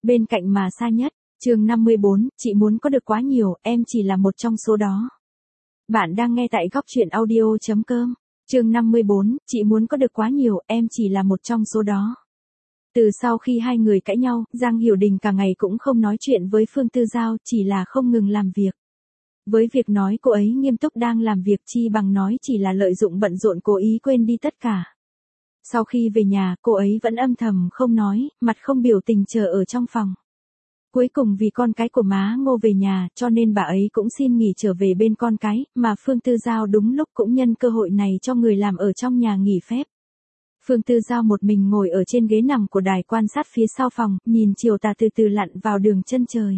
Bên cạnh mà xa nhất. Chương 54, chị muốn có được quá nhiều, em chỉ là một trong số đó. Bạn đang nghe tại góc truyện audio.com. Chương 54, chị muốn có được quá nhiều, em chỉ là một trong số đó. Từ sau khi hai người cãi nhau, Giang Hiểu Đình cả ngày cũng không nói chuyện với Phương Tư Giao, chỉ là không ngừng làm việc. Với việc nói cô ấy nghiêm túc đang làm việc chi bằng nói chỉ là lợi dụng bận rộn cố ý quên đi tất cả. Sau khi về nhà, cô ấy vẫn âm thầm không nói, mặt không biểu tình chờ ở trong phòng. Cuối cùng vì con cái của má Ngô về nhà, cho nên bà ấy cũng xin nghỉ trở về bên con cái, mà Phương Tư Giao đúng lúc cũng nhân cơ hội này cho người làm ở trong nhà nghỉ phép. Phương Tư Giao một mình ngồi ở trên ghế nằm của đài quan sát phía sau phòng, nhìn chiều tà từ từ lặn vào đường chân trời.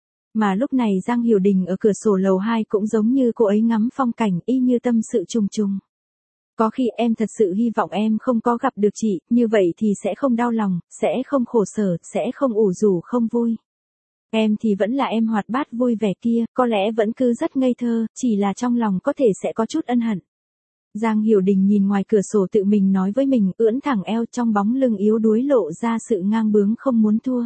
Mà lúc này Giang Hiểu Đình ở cửa sổ lầu 2 cũng giống như cô ấy ngắm phong cảnh y như tâm sự trùng trùng. Có khi em thật sự hy vọng em không có gặp được chị, như vậy thì sẽ không đau lòng, sẽ không khổ sở, sẽ không ủ rũ không vui. Em thì vẫn là em hoạt bát vui vẻ kia, có lẽ vẫn cứ rất ngây thơ, chỉ là trong lòng có thể sẽ có chút ân hận. Giang Hiểu Đình nhìn ngoài cửa sổ tự mình nói với mình, ưỡn thẳng eo trong bóng lưng yếu đuối lộ ra sự ngang bướng không muốn thua.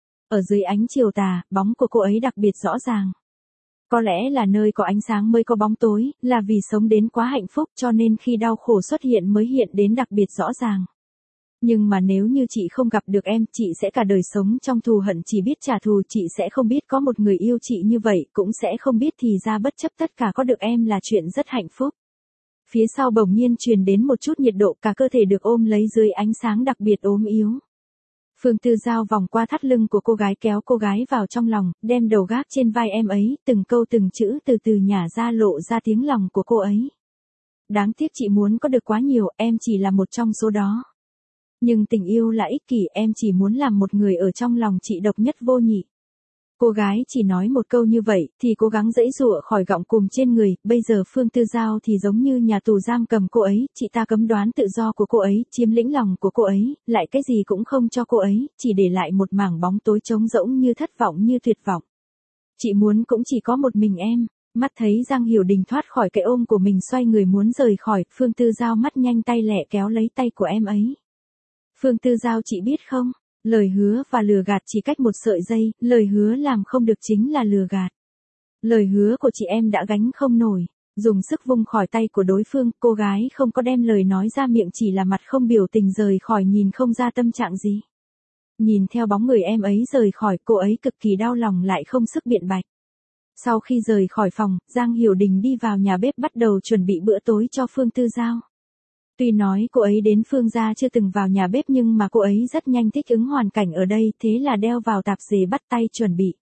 Ở dưới ánh chiều tà, bóng của cô ấy đặc biệt rõ ràng. Có lẽ là nơi có ánh sáng mới có bóng tối, là vì sống đến quá hạnh phúc cho nên khi đau khổ xuất hiện mới hiện đến đặc biệt rõ ràng. Nhưng mà nếu như chị không gặp được em, chị sẽ cả đời sống trong thù hận, chỉ biết trả thù, chị sẽ không biết có một người yêu chị như vậy, cũng sẽ không biết thì ra bất chấp tất cả có được em là chuyện rất hạnh phúc. Phía sau bỗng nhiên truyền đến một chút nhiệt độ, cả cơ thể được ôm lấy dưới ánh sáng đặc biệt ốm yếu. Phương Tư Giao vòng qua thắt lưng của cô gái kéo cô gái vào trong lòng, đem đầu gác trên vai em ấy, từng câu từng chữ từ từ nhả ra lộ ra tiếng lòng của cô ấy. Đáng tiếc chị muốn có được quá nhiều, em chỉ là một trong số đó. Nhưng tình yêu là ích kỷ, em chỉ muốn làm một người ở trong lòng chị độc nhất vô nhị. Cô gái chỉ nói một câu như vậy, thì cố gắng giãy giụa khỏi gọng cùm trên người, bây giờ Phương Tư Giao thì giống như nhà tù giam cầm cô ấy, chị ta cấm đoán tự do của cô ấy, chiếm lĩnh lòng của cô ấy, lại cái gì cũng không cho cô ấy, chỉ để lại một mảng bóng tối trống rỗng như thất vọng như tuyệt vọng. Chị muốn cũng chỉ có một mình em. Mắt thấy Giang Hiểu Đình thoát khỏi cái ôm của mình xoay người muốn rời khỏi, Phương Tư Giao mắt nhanh tay lẹ kéo lấy tay của em ấy. Phương Tư Giao, chị biết không? Lời hứa và lừa gạt chỉ cách một sợi dây, lời hứa làm không được chính là lừa gạt. Lời hứa của chị em đã gánh không nổi, dùng sức vung khỏi tay của đối phương, cô gái không có đem lời nói ra miệng, chỉ là mặt không biểu tình rời khỏi, nhìn không ra tâm trạng gì. Nhìn theo bóng người em ấy rời khỏi, cô ấy cực kỳ đau lòng lại không sức biện bạch. Sau khi rời khỏi phòng, Giang Hiểu Đình đi vào nhà bếp bắt đầu chuẩn bị bữa tối cho Phương Tư Giao. Tuy nói cô ấy đến Phương gia chưa từng vào nhà bếp nhưng mà cô ấy rất nhanh thích ứng hoàn cảnh ở đây, thế là đeo vào tạp dề bắt tay chuẩn bị.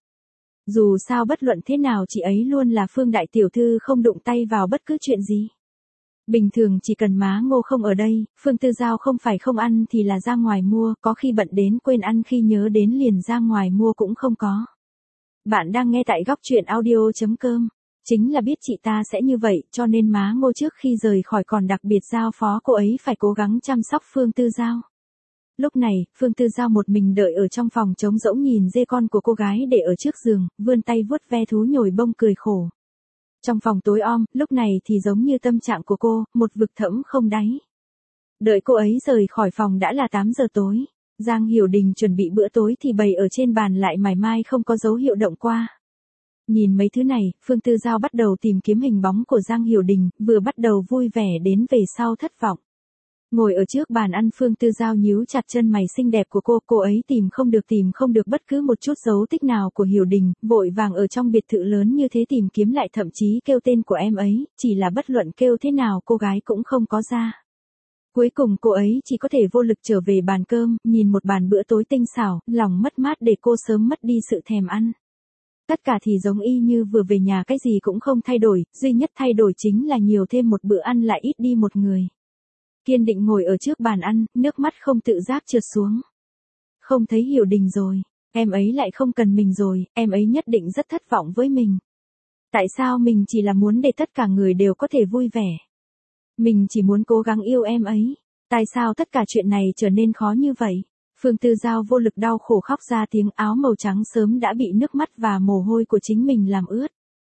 Dù sao bất luận thế nào chị ấy luôn là Phương đại tiểu thư, không đụng tay vào bất cứ chuyện gì. Bình thường chỉ cần má Ngô không ở đây, Phương Tư Giao không phải không ăn thì là ra ngoài mua, có khi bận đến quên ăn, khi nhớ đến liền ra ngoài mua cũng không có. Bạn đang nghe tại góc truyện audio.com. Chính là biết chị ta sẽ như vậy, cho nên má Ngô trước khi rời khỏi còn đặc biệt giao phó cô ấy phải cố gắng chăm sóc Phương Tư Giao. Lúc này, Phương Tư Giao một mình đợi ở trong phòng trống rỗng nhìn dê con của cô gái để ở trước giường, vươn tay vuốt ve thú nhồi bông cười khổ. Trong phòng tối om, lúc này thì giống như tâm trạng của cô, một vực thẳm không đáy. Đợi cô ấy rời khỏi phòng đã là 8 giờ tối. Giang Hiểu Đình chuẩn bị bữa tối thì bày ở trên bàn lại mải mai không có dấu hiệu động qua. Nhìn mấy thứ này, Phương Tư Giao bắt đầu tìm kiếm hình bóng của Giang Hiểu Đình, vừa bắt đầu vui vẻ đến về sau thất vọng. Ngồi ở trước bàn ăn, Phương Tư Giao nhíu chặt chân mày xinh đẹp của cô ấy tìm không được bất cứ một chút dấu tích nào của Hiểu Đình, vội vàng ở trong biệt thự lớn như thế tìm kiếm lại, thậm chí kêu tên của em ấy, chỉ là bất luận kêu thế nào cô gái cũng không có ra. Cuối cùng cô ấy chỉ có thể vô lực trở về bàn cơm, nhìn một bàn bữa tối tinh xảo, lòng mất mát để cô sớm mất đi sự thèm ăn. Tất cả thì giống y như vừa về nhà, cái gì cũng không thay đổi, duy nhất thay đổi chính là nhiều thêm một bữa ăn lại ít đi một người. Kiên định ngồi ở trước bàn ăn, nước mắt không tự giác trượt xuống. Không thấy Hiểu Đình rồi, em ấy lại không cần mình rồi, em ấy nhất định rất thất vọng với mình. Tại sao mình chỉ là muốn để tất cả người đều có thể vui vẻ? Mình chỉ muốn cố gắng yêu em ấy. Tại sao tất cả chuyện này trở nên khó như vậy? Phương Tư Giao vô lực đau khổ khóc ra tiếng, áo màu trắng sớm đã bị nước mắt và mồ hôi của chính mình làm ướt.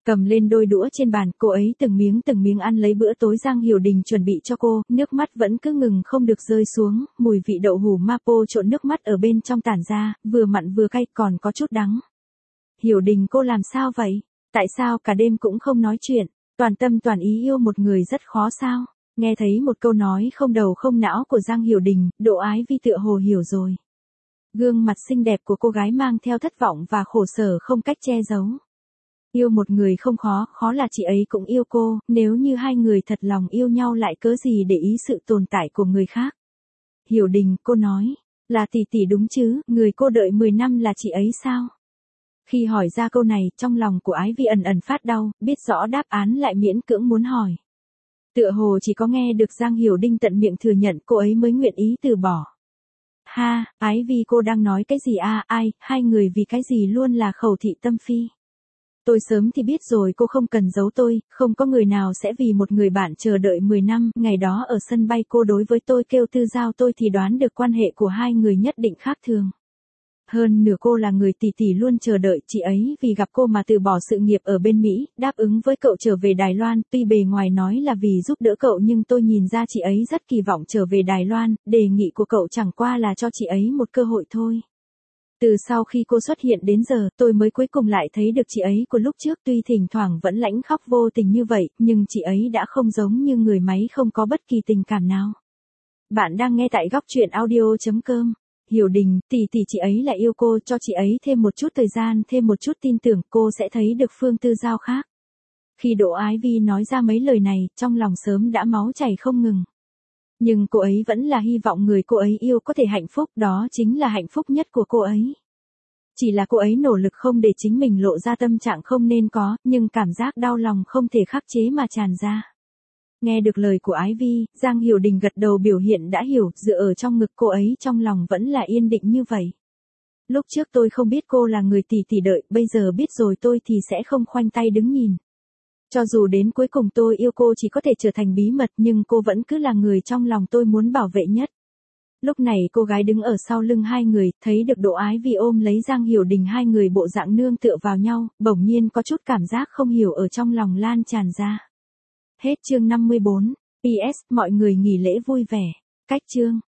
Cầm lên đôi đũa trên bàn, cô ấy từng miếng ăn lấy bữa tối Giang Hiểu Đình chuẩn bị cho cô, nước mắt vẫn cứ ngừng không được rơi xuống, mùi vị đậu hủ Mapo trộn nước mắt ở bên trong tản ra, vừa mặn vừa cay còn có chút đắng. Hiểu Đình cô làm sao vậy? Tại sao cả đêm cũng không nói chuyện? Toàn tâm toàn ý yêu một người rất khó sao? Nghe thấy một câu nói không đầu không não của Giang Hiểu Đình, Đỗ Ái Vi tựa hồ hiểu rồi. Gương mặt xinh đẹp của cô gái mang theo thất vọng và khổ sở không cách che giấu. Yêu một người không khó, khó là chị ấy cũng yêu cô, nếu như hai người thật lòng yêu nhau lại cớ gì để ý sự tồn tại của người khác. Hiểu Đình, cô nói, là tỷ tỷ đúng chứ, người cô đợi 10 năm là chị ấy sao? Khi hỏi ra câu này, trong lòng của Ái Vi ẩn ẩn phát đau, biết rõ đáp án lại miễn cưỡng muốn hỏi. Tựa hồ chỉ có nghe được Giang Hiểu Đình tận miệng thừa nhận cô ấy mới nguyện ý từ bỏ. Ha, Ái Vi cô đang nói cái gì à, ai, hai người vì cái gì luôn là khẩu thị tâm phi. Tôi sớm thì biết rồi cô không cần giấu tôi, không có người nào sẽ vì một người bạn chờ đợi 10 năm, ngày đó ở sân bay cô đối với tôi kêu tư giao tôi thì đoán được quan hệ của hai người nhất định khác thường. Hơn nửa cô là người tỷ tỷ luôn chờ đợi chị ấy vì gặp cô mà từ bỏ sự nghiệp ở bên Mỹ, đáp ứng với cậu trở về Đài Loan, tuy bề ngoài nói là vì giúp đỡ cậu nhưng tôi nhìn ra chị ấy rất kỳ vọng trở về Đài Loan, đề nghị của cậu chẳng qua là cho chị ấy một cơ hội thôi. Từ sau khi cô xuất hiện đến giờ, tôi mới cuối cùng lại thấy được chị ấy của lúc trước tuy thỉnh thoảng vẫn lãnh khóc vô tình như vậy, nhưng chị ấy đã không giống như người máy không có bất kỳ tình cảm nào. Bạn đang nghe tại góc truyện audio.com. Hiểu Đình, tỷ chị ấy là yêu cô, cho chị ấy thêm một chút thời gian, thêm một chút tin tưởng, cô sẽ thấy được phương tư giao khác. Khi Đỗ Ái Vi nói ra mấy lời này, trong lòng sớm đã máu chảy không ngừng. Nhưng cô ấy vẫn là hy vọng người cô ấy yêu có thể hạnh phúc, đó chính là hạnh phúc nhất của cô ấy. Chỉ là cô ấy nỗ lực không để chính mình lộ ra tâm trạng không nên có, nhưng cảm giác đau lòng không thể khắc chế mà tràn ra. Nghe được lời của Ái Vi, Giang Hiểu Đình gật đầu biểu hiện đã hiểu, dựa ở trong ngực cô ấy trong lòng vẫn là yên định như vậy. Lúc trước tôi không biết cô là người tỷ tỷ đợi, bây giờ biết rồi tôi thì sẽ không khoanh tay đứng nhìn. Cho dù đến cuối cùng tôi yêu cô chỉ có thể trở thành bí mật nhưng cô vẫn cứ là người trong lòng tôi muốn bảo vệ nhất. Lúc này cô gái đứng ở sau lưng hai người, thấy được Đỗ Ái Vi ôm lấy Giang Hiểu Đình hai người bộ dạng nương tựa vào nhau, bỗng nhiên có chút cảm giác không hiểu ở trong lòng lan tràn ra. Hết chương 54. PS, mọi người nghỉ lễ vui vẻ. Cách chương.